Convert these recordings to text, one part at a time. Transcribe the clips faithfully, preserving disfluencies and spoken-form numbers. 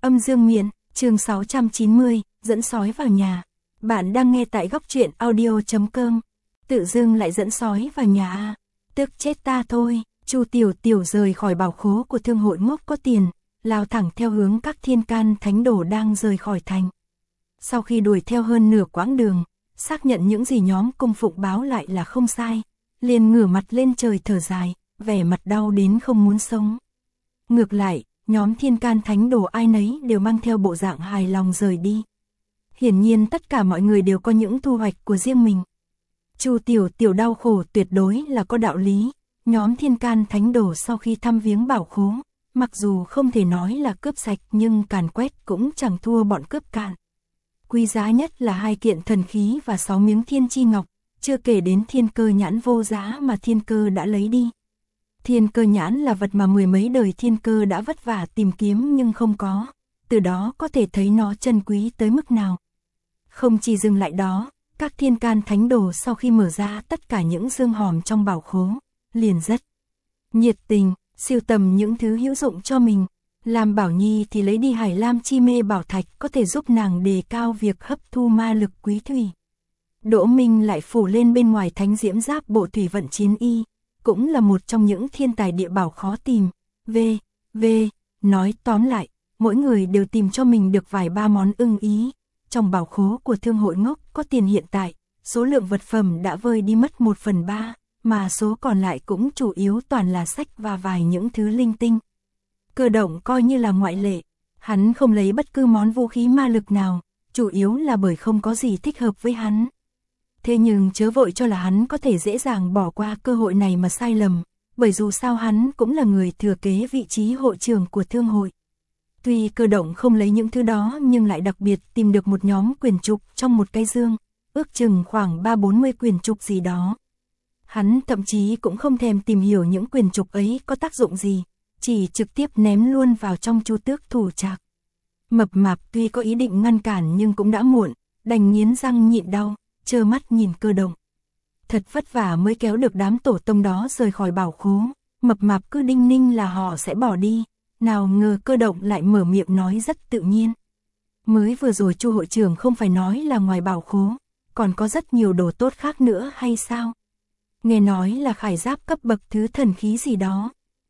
Âm dương miện, chương sáu trăm chín mươi, dẫn sói vào nhà. Bạn đang nghe tại góc truyện audio chấm com. Tự dưng lại dẫn sói vào nhà à? Tức chết ta thôi. Chu Tiểu Tiểu rời khỏi bảo khố của thương hội ngốc có tiền, lao thẳng theo hướng các thiên can thánh đồ đang rời khỏi thành. Sau khi đuổi theo hơn nửa quãng đường, xác nhận những gì nhóm cung phụng báo lại là không sai, liền ngửa mặt lên trời thở dài, vẻ mặt đau đến không muốn sống. Ngược lại, nhóm thiên can thánh đồ ai nấy đều mang theo bộ dạng hài lòng rời đi. Hiển nhiên tất cả mọi người đều có những thu hoạch của riêng mình. Chu Tiểu Tiểu đau khổ tuyệt đối là có đạo lý. Nhóm thiên can thánh đồ sau khi thăm viếng bảo khố, mặc dù không thể nói là cướp sạch nhưng càn quét cũng chẳng thua bọn cướp cạn. Quý giá nhất là hai kiện thần khí và sáu miếng thiên chi ngọc, chưa kể đến thiên cơ nhãn vô giá mà thiên cơ đã lấy đi. Thiên cơ nhãn là vật mà mười mấy đời thiên cơ đã vất vả tìm kiếm nhưng không có, từ đó có thể thấy nó chân quý tới mức nào. Không chỉ dừng lại đó, các thiên can thánh đồ sau khi mở ra tất cả những dương hòm trong bảo khố, liền rất nhiệt tình, siêu tầm những thứ hữu dụng cho mình. Làm Bảo Nhi thì lấy đi Hải Lam chi mê bảo thạch có thể giúp nàng đề cao việc hấp thu ma lực quý thủy. Đỗ Minh lại phủ lên bên ngoài thánh diễm giáp bộ thủy vận chiến y, cũng là một trong những thiên tài địa bảo khó tìm. V, V, nói tóm lại, mỗi người đều tìm cho mình được vài ba món ưng ý. Trong bảo khố của thương hội ngốc có tiền hiện tại, số lượng vật phẩm đã vơi đi mất một phần ba, mà số còn lại cũng chủ yếu toàn là sách và vài những thứ linh tinh. Cơ động coi như là ngoại lệ, hắn không lấy bất cứ món vũ khí ma lực nào, chủ yếu là bởi không có gì thích hợp với hắn. Thế nhưng chớ vội cho là hắn có thể dễ dàng bỏ qua cơ hội này mà sai lầm, bởi dù sao hắn cũng là người thừa kế vị trí hội trưởng của thương hội. Tuy Cơ động không lấy những thứ đó nhưng lại đặc biệt tìm được một nhóm quyển trục trong một cái dương, ước chừng khoảng ba bốn mươi quyển trục gì đó. Hắn thậm chí cũng không thèm tìm hiểu những quyển trục ấy có tác dụng gì, chỉ trực tiếp ném luôn vào trong chu tước thủ trạc. Mập mạp tuy có ý định ngăn cản nhưng cũng đã muộn, đành nghiến răng nhịn đau, trơ mắt nhìn Cơ động. Thật vất vả mới kéo được đám tổ tông đó rời khỏi bảo khố, mập mạp cứ đinh ninh là họ sẽ bỏ đi, nào ngờ Cơ động lại mở miệng nói rất tự nhiên. Mới vừa rồi Chu hội trưởng không phải nói là ngoài bảo khố, còn có rất nhiều đồ tốt khác nữa hay sao? Nghe nói là khải giáp cấp bậc thứ thần khí gì đó.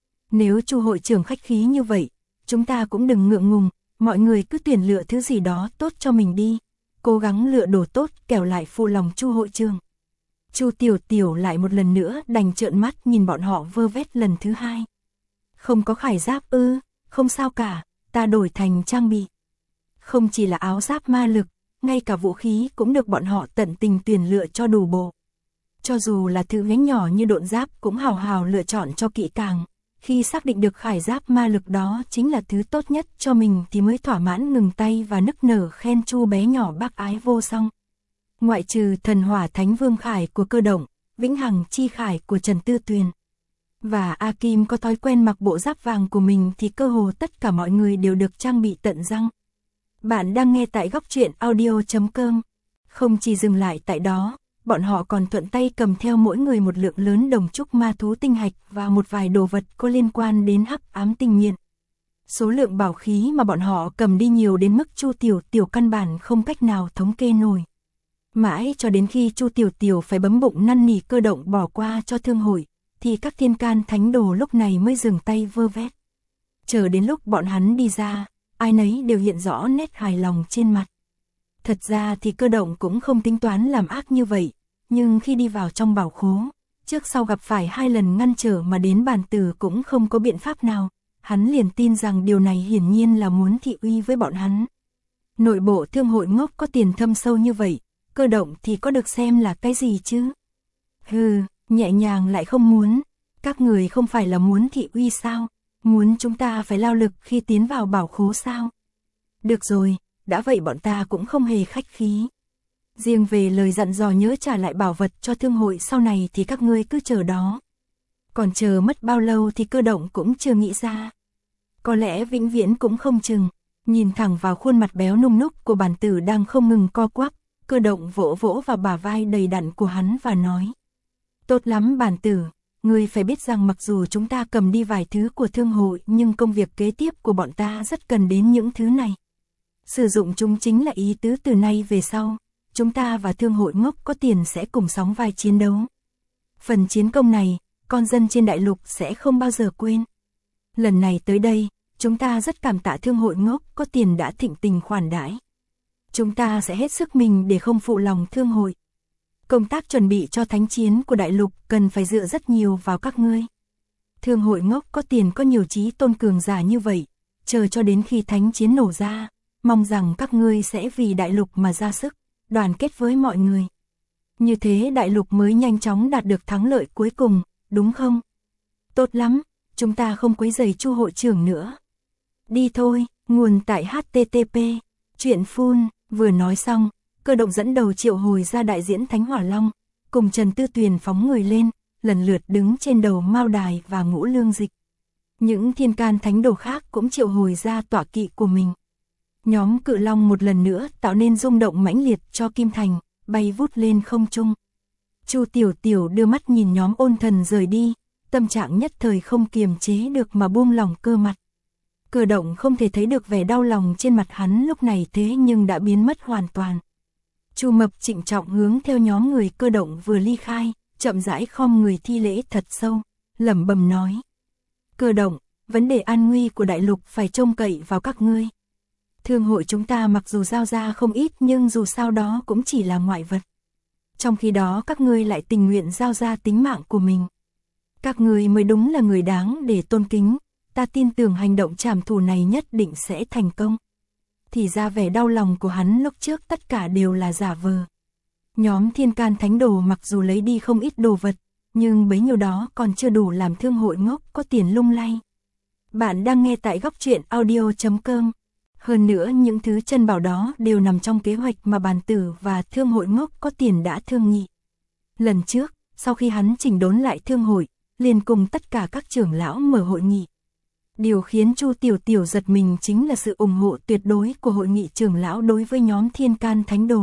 Nếu Chu hội trưởng khách khí như vậy, chúng ta cũng đừng ngượng ngùng, mọi người cứ tuyển lựa thứ gì đó tốt cho mình đi, cố gắng lựa đồ tốt kẻo lại phụ lòng Chu hội trưởng. Chu Tiểu Tiểu lại một lần nữa đành trợn mắt nhìn bọn họ vơ vét lần thứ hai. Không có khải giáp ư, không sao cả, ta đổi thành trang bị. Không chỉ là áo giáp ma lực, ngay cả vũ khí cũng được bọn họ tận tình tuyển lựa cho đủ bộ. Cho dù là thứ gánh nhỏ như độn giáp cũng hào hào lựa chọn cho kỹ càng. Khi xác định được khải giáp ma lực đó chính là thứ tốt nhất cho mình thì mới thỏa mãn ngừng tay và nức nở khen Chu bé nhỏ bác ái vô song. Ngoại trừ thần hỏa thánh vương khải của Cơ động, vĩnh hằng chi khải của Trần Tư Tuyền và A Kim có thói quen mặc bộ giáp vàng của mình thì cơ hồ tất cả mọi người đều được trang bị tận răng. Bạn đang nghe tại góc truyện audio chấm com. Không chỉ dừng lại tại đó, bọn họ còn thuận tay cầm theo mỗi người một lượng lớn đồng trúc ma thú tinh hạch và một vài đồ vật có liên quan đến hắc ám tinh miện. Số lượng bảo khí mà bọn họ cầm đi nhiều đến mức Chu Tiểu Tiểu căn bản không cách nào thống kê nổi. Mãi cho đến khi Chu Tiểu Tiểu phải bấm bụng năn nỉ Cơ động bỏ qua cho thương hội, thì các thiên can thánh đồ lúc này mới dừng tay vơ vét. Chờ đến lúc bọn hắn đi ra, ai nấy đều hiện rõ nét hài lòng trên mặt. Thật ra thì Cơ động cũng không tính toán làm ác như vậy, nhưng khi đi vào trong bảo khố, trước sau gặp phải hai lần ngăn trở mà đến bản tử cũng không có biện pháp nào, hắn liền tin rằng điều này hiển nhiên là muốn thị uy với bọn hắn. Nội bộ thương hội ngốc có tiền thâm sâu như vậy, Cơ động thì có được xem là cái gì chứ? Hừ, nhẹ nhàng lại không muốn, các người không phải là muốn thị uy sao? Muốn chúng ta phải lao lực khi tiến vào bảo khố sao? Được rồi, đã vậy bọn ta cũng không hề khách khí. Riêng về lời dặn dò nhớ trả lại bảo vật cho thương hội sau này thì các ngươi cứ chờ đó. Còn chờ mất bao lâu thì Cơ động cũng chưa nghĩ ra. Có lẽ vĩnh viễn cũng không chừng. Nhìn thẳng vào khuôn mặt béo nung núc của bản tử đang không ngừng co quắp, Cơ động vỗ vỗ vào bả vai đầy đặn của hắn và nói. Tốt lắm bản tử, ngươi phải biết rằng mặc dù chúng ta cầm đi vài thứ của thương hội nhưng công việc kế tiếp của bọn ta rất cần đến những thứ này. Sử dụng chúng chính là ý tứ từ nay về sau, chúng ta và thương hội ngốc có tiền sẽ cùng sóng vai chiến đấu. Phần chiến công này, con dân trên đại lục sẽ không bao giờ quên. Lần này tới đây, chúng ta rất cảm tạ thương hội ngốc có tiền đã thịnh tình khoản đãi. Chúng ta sẽ hết sức mình để không phụ lòng thương hội. Công tác chuẩn bị cho thánh chiến của đại lục cần phải dựa rất nhiều vào các ngươi. Thương hội ngốc có tiền có nhiều trí tôn cường giả như vậy, chờ cho đến khi thánh chiến nổ ra, mong rằng các ngươi sẽ vì đại lục mà ra sức, đoàn kết với mọi người. Như thế đại lục mới nhanh chóng đạt được thắng lợi cuối cùng, đúng không? Tốt lắm, chúng ta không quấy rầy Chu hội trưởng nữa. Đi thôi, nguồn tại H T T P. Chuyện phun, vừa nói xong, Cơ Động dẫn đầu triệu hồi ra đại diễn Thánh Hỏa Long, cùng Trần Tư Tuyền phóng người lên, lần lượt đứng trên đầu Mao Đài và Ngũ Lương Dịch. Những thiên can thánh đồ khác cũng triệu hồi ra tọa kỵ của mình. Nhóm Cự Long một lần nữa tạo nên rung động mãnh liệt cho Kim Thành, bay vút lên không trung. Chu Tiểu Tiểu đưa mắt nhìn nhóm Ôn Thần rời đi, tâm trạng nhất thời không kiềm chế được mà buông lòng cơ mặt. Cơ Động không thể thấy được vẻ đau lòng trên mặt hắn lúc này thế nhưng đã biến mất hoàn toàn. Chu Mập trịnh trọng hướng theo nhóm người Cơ Động vừa ly khai, chậm rãi khom người thi lễ thật sâu, lẩm bẩm nói: Cơ Động, vấn đề an nguy của đại lục phải trông cậy vào các ngươi. Thương hội chúng ta mặc dù giao ra không ít nhưng dù sao đó cũng chỉ là ngoại vật. Trong khi đó các ngươi lại tình nguyện giao ra tính mạng của mình. Các ngươi mới đúng là người đáng để tôn kính, ta tin tưởng hành động trảm thù này nhất định sẽ thành công. Thì ra vẻ đau lòng của hắn lúc trước tất cả đều là giả vờ. Nhóm thiên can thánh đồ mặc dù lấy đi không ít đồ vật, nhưng bấy nhiêu đó còn chưa đủ làm thương hội ngốc có tiền lung lay. Bạn đang nghe tại góc truyện audio chấm com. Hơn nữa những thứ chân bảo đó đều nằm trong kế hoạch mà bàn tử và thương hội ngốc có tiền đã thương nghị. Lần trước, sau khi hắn chỉnh đốn lại thương hội, liền cùng tất cả các trưởng lão mở hội nghị. Điều khiến Chu Tiểu Tiểu giật mình chính là sự ủng hộ tuyệt đối của hội nghị trưởng lão đối với nhóm thiên can thánh đồ.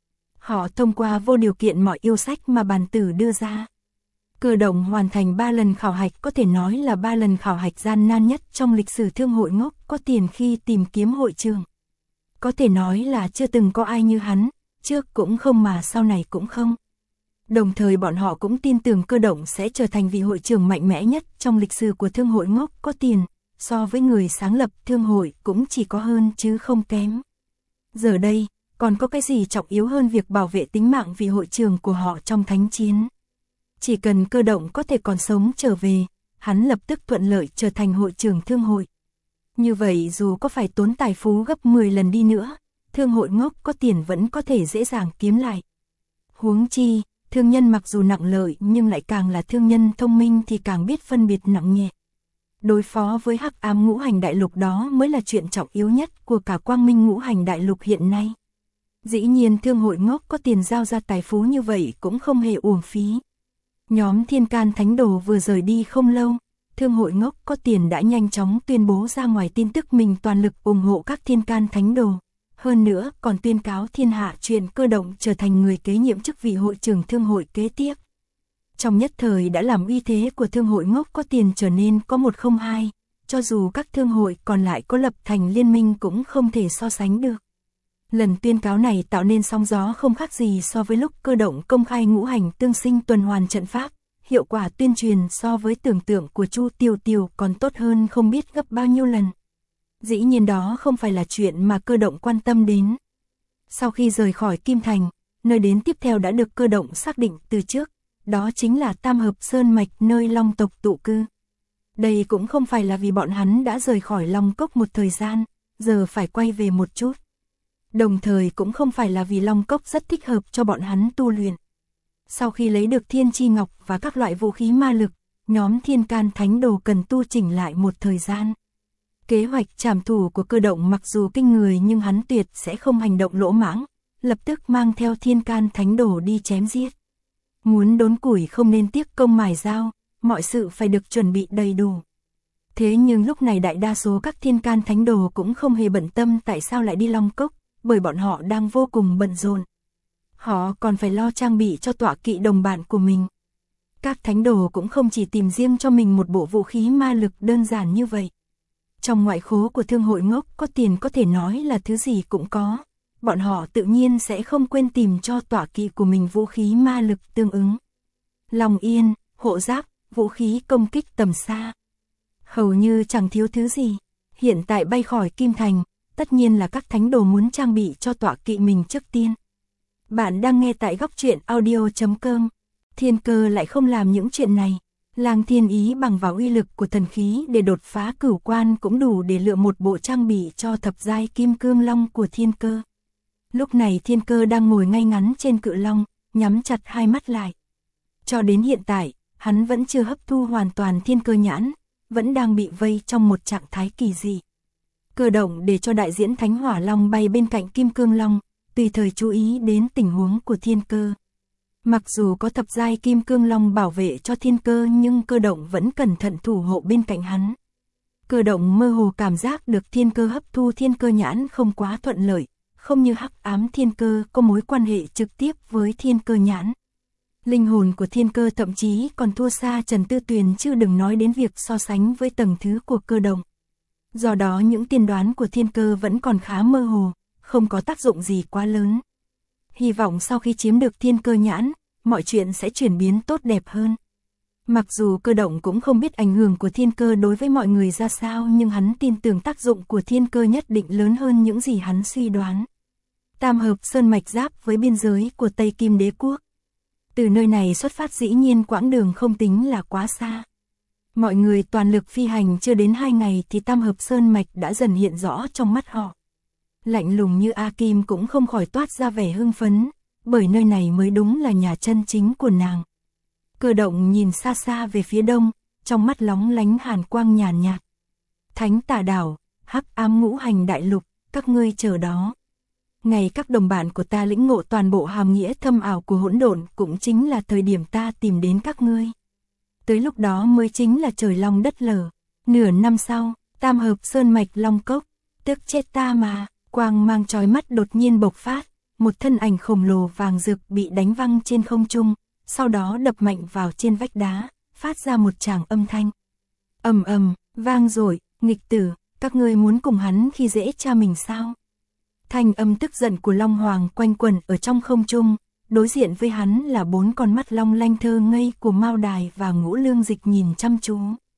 Họ thông qua vô điều kiện mọi yêu sách mà bàn tử đưa ra. Cơ Động hoàn thành ba lần khảo hạch, có thể nói là ba lần khảo hạch gian nan nhất trong lịch sử thương hội ngốc có tiền khi tìm kiếm hội trưởng. Có thể nói là chưa từng có ai như hắn, trước cũng không mà sau này cũng không. Đồng thời bọn họ cũng tin tưởng Cơ Động sẽ trở thành vị hội trưởng mạnh mẽ nhất trong lịch sử của thương hội ngốc có tiền, so với người sáng lập thương hội cũng chỉ có hơn chứ không kém. Giờ đây, còn có cái gì trọng yếu hơn việc bảo vệ tính mạng vị hội trưởng của họ trong thánh chiến. Chỉ cần Cơ Động có thể còn sống trở về, hắn lập tức thuận lợi trở thành hội trưởng thương hội. Như vậy dù có phải tốn tài phú gấp mười lần đi nữa, thương hội ngốc có tiền vẫn có thể dễ dàng kiếm lại. Huống chi, thương nhân mặc dù nặng lợi nhưng lại càng là thương nhân thông minh thì càng biết phân biệt nặng nhẹ. Đối phó với hắc ám ngũ hành đại lục đó mới là chuyện trọng yếu nhất của cả quang minh ngũ hành đại lục hiện nay. Dĩ nhiên thương hội ngốc có tiền giao ra tài phú như vậy cũng không hề uổng phí. Nhóm thiên can thánh đồ vừa rời đi không lâu, thương hội ngốc có tiền đã nhanh chóng tuyên bố ra ngoài tin tức mình toàn lực ủng hộ các thiên can thánh đồ. Hơn nữa còn tuyên cáo thiên hạ chuyện Cơ Động trở thành người kế nhiệm chức vị hội trưởng thương hội kế tiếp. Trong nhất thời đã làm uy thế của thương hội ngốc có tiền trở nên có một không hai, cho dù các thương hội còn lại có lập thành liên minh cũng không thể so sánh được. Lần tuyên cáo này tạo nên sóng gió không khác gì so với lúc Cơ Động công khai ngũ hành tương sinh tuần hoàn trận pháp, hiệu quả tuyên truyền so với tưởng tượng của Chu Tiểu Tiểu còn tốt hơn không biết gấp bao nhiêu lần. Dĩ nhiên đó không phải là chuyện mà Cơ Động quan tâm đến. Sau khi rời khỏi Kim Thành, nơi đến tiếp theo đã được Cơ Động xác định từ trước, đó chính là Tam Hợp Sơn Mạch nơi Long tộc tụ cư. Đây cũng không phải là vì bọn hắn đã rời khỏi Long Cốc một thời gian, giờ phải quay về một chút. Đồng thời cũng không phải là vì Long Cốc rất thích hợp cho bọn hắn tu luyện. Sau khi lấy được Thiên Chi Ngọc và các loại vũ khí ma lực, nhóm thiên can thánh đồ cần tu chỉnh lại một thời gian. Kế hoạch trảm thủ của Cơ Động mặc dù kinh người nhưng hắn tuyệt sẽ không hành động lỗ mãng, lập tức mang theo thiên can thánh đồ đi chém giết. Muốn đốn củi không nên tiếc công mài dao, mọi sự phải được chuẩn bị đầy đủ. Thế nhưng lúc này đại đa số các thiên can thánh đồ cũng không hề bận tâm tại sao lại đi Long Cốc, bởi bọn họ đang vô cùng bận rộn. Họ còn phải lo trang bị cho tọa kỵ đồng bạn của mình. Các thánh đồ cũng không chỉ tìm riêng cho mình một bộ vũ khí ma lực đơn giản như vậy. Trong ngoại khố của thương hội ngốc có tiền có thể nói là thứ gì cũng có. Bọn họ tự nhiên sẽ không quên tìm cho tọa kỵ của mình vũ khí ma lực tương ứng. Long yên, hộ giáp, vũ khí công kích tầm xa. Hầu như chẳng thiếu thứ gì. Hiện tại bay khỏi Kim Thành, tất nhiên là các thánh đồ muốn trang bị cho tọa kỵ mình trước tiên. Bạn đang nghe tại góc truyện audio chấm com. Thiên Cơ lại không làm những chuyện này. Lang Thiên Ý bằng vào uy lực của thần khí để đột phá cửu quan cũng đủ để lựa một bộ trang bị cho thập giai kim cương long của Thiên Cơ. Lúc này Thiên Cơ đang ngồi ngay ngắn trên cự long, nhắm chặt hai mắt lại. Cho đến hiện tại, hắn vẫn chưa hấp thu hoàn toàn Thiên Cơ nhãn, vẫn đang bị vây trong một trạng thái kỳ dị. Cơ động để cho đại diễn Thánh Hỏa Long bay bên cạnh Kim Cương Long, tùy thời chú ý đến tình huống của Thiên Cơ. Mặc dù có thập giai Kim Cương Long bảo vệ cho Thiên Cơ nhưng Cơ động vẫn cẩn thận thủ hộ bên cạnh hắn. Cơ động mơ hồ cảm giác được Thiên Cơ hấp thu Thiên Cơ nhãn không quá thuận lợi, không như Hắc Ám Thiên Cơ có mối quan hệ trực tiếp với Thiên Cơ nhãn. Linh hồn của Thiên Cơ thậm chí còn thua xa Trần Tư Tuyền chứ đừng nói đến việc so sánh với tầng thứ của Cơ động. Do đó những tiên đoán của Thiên Cơ vẫn còn khá mơ hồ, không có tác dụng gì quá lớn. Hy vọng sau khi chiếm được Thiên Cơ nhãn, mọi chuyện sẽ chuyển biến tốt đẹp hơn. Mặc dù Cơ động cũng không biết ảnh hưởng của Thiên Cơ đối với mọi người ra sao nhưng hắn tin tưởng tác dụng của Thiên Cơ nhất định lớn hơn những gì hắn suy đoán. Tam hợp sơn mạch giáp với biên giới của Tây Kim Đế quốc. Từ nơi này xuất phát dĩ nhiên quãng đường không tính là quá xa. Mọi người toàn lực phi hành chưa đến hai ngày thì Tam hợp sơn mạch đã dần hiện rõ trong mắt họ. Lạnh lùng như A Kim cũng không khỏi toát ra vẻ hưng phấn, bởi nơi này mới đúng là nhà chân chính của nàng. Cơ động nhìn xa xa về phía đông, trong mắt lóng lánh hàn quang nhàn nhạt. Thánh Tà Đảo, Hắc Ám Ngũ Hành Đại Lục, các ngươi chờ đó. Ngày các đồng bạn của ta lĩnh ngộ toàn bộ hàm nghĩa thâm ảo của hỗn độn cũng chính là thời điểm ta tìm đến các ngươi. Tới lúc đó mới chính là trời long đất lở. Nửa năm sau, Tam hợp sơn mạch Long Cốc, tức chết ta mà, quang mang chói mắt đột nhiên bộc phát, một thân ảnh khổng lồ vàng rực bị đánh văng trên không trung, sau đó đập mạnh vào trên vách đá, phát ra một tràng âm thanh. Ầm ầm, vang dội, nghịch tử, các ngươi muốn cùng hắn khi dễ cha mình sao? Thanh âm tức giận của Long Hoàng quanh quẩn ở trong không trung, đối diện với hắn là bốn con mắt long lanh thơ ngây của Mao Đài và Ngũ Lương Dịch nhìn chăm chú.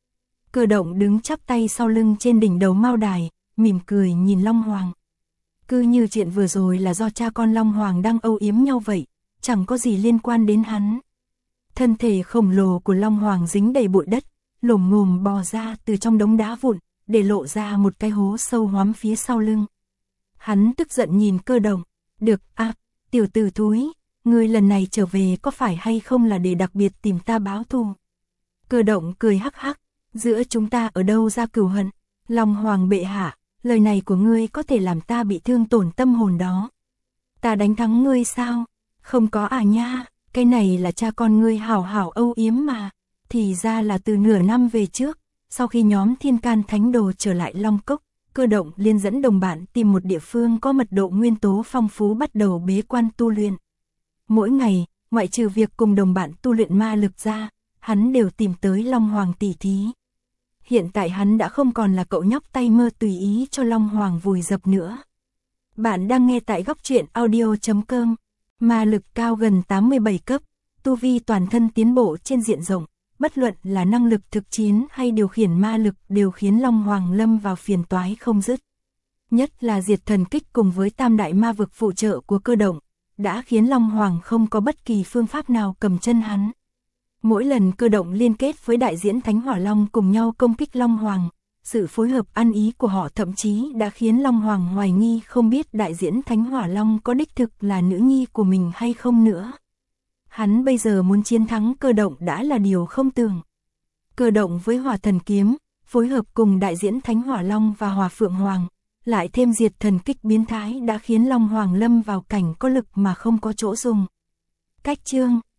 Cơ động đứng chắp tay sau lưng trên đỉnh đầu Mao Đài, mỉm cười nhìn Long Hoàng. Cứ như chuyện vừa rồi là do cha con Long Hoàng đang âu yếm nhau vậy, chẳng có gì liên quan đến hắn. Thân thể khổng lồ của Long Hoàng dính đầy bụi đất, lồm ngồm bò ra từ trong đống đá vụn, để lộ ra một cái hố sâu hoắm phía sau lưng. Hắn tức giận nhìn Cơ động, được, à, tiểu tử thúi, ngươi lần này trở về có phải hay không là để đặc biệt tìm ta báo thù? Cơ động cười hắc hắc, giữa chúng ta ở đâu ra cừu hận? Long Hoàng bệ hạ, lời này của ngươi có thể làm ta bị thương tổn tâm hồn đó. Ta đánh thắng ngươi sao? Không có à nha, cái này là cha con ngươi hảo hảo âu yếm mà. Thì ra là từ nửa năm về trước, sau khi nhóm Thiên Can Thánh Đồ trở lại Long Cốc, Cơ động liên dẫn đồng bạn tìm một địa phương có mật độ nguyên tố phong phú bắt đầu bế quan tu luyện. Mỗi ngày, ngoại trừ việc cùng đồng bạn tu luyện ma lực ra, hắn đều tìm tới Long Hoàng tỉ thí. Hiện tại hắn đã không còn là cậu nhóc tay mơ tùy ý cho Long Hoàng vùi dập nữa. Bạn đang nghe tại góc truyện audio chấm com. Ma lực cao gần tám mươi bảy cấp, tu vi toàn thân tiến bộ trên diện rộng, bất luận là năng lực thực chiến hay điều khiển ma lực đều khiến Long Hoàng lâm vào phiền toái không dứt. Nhất là diệt thần kích cùng với tam đại ma vực phụ trợ của Cơ động, đã khiến Long Hoàng không có bất kỳ phương pháp nào cầm chân hắn. Mỗi lần Cơ động liên kết với đại diễn Thánh Hỏa Long cùng nhau công kích Long Hoàng, sự phối hợp ăn ý của họ thậm chí đã khiến Long Hoàng hoài nghi không biết đại diễn Thánh Hỏa Long có đích thực là nữ nhi của mình hay không nữa. Hắn bây giờ muốn chiến thắng Cơ động đã là điều không tưởng. Cơ động với Hỏa Thần Kiếm, phối hợp cùng đại diễn Thánh Hỏa Long và Hỏa Phượng Hoàng, lại thêm diệt thần kích biến thái đã khiến Long Hoàng lâm vào cảnh có lực mà không có chỗ dùng. Cách chương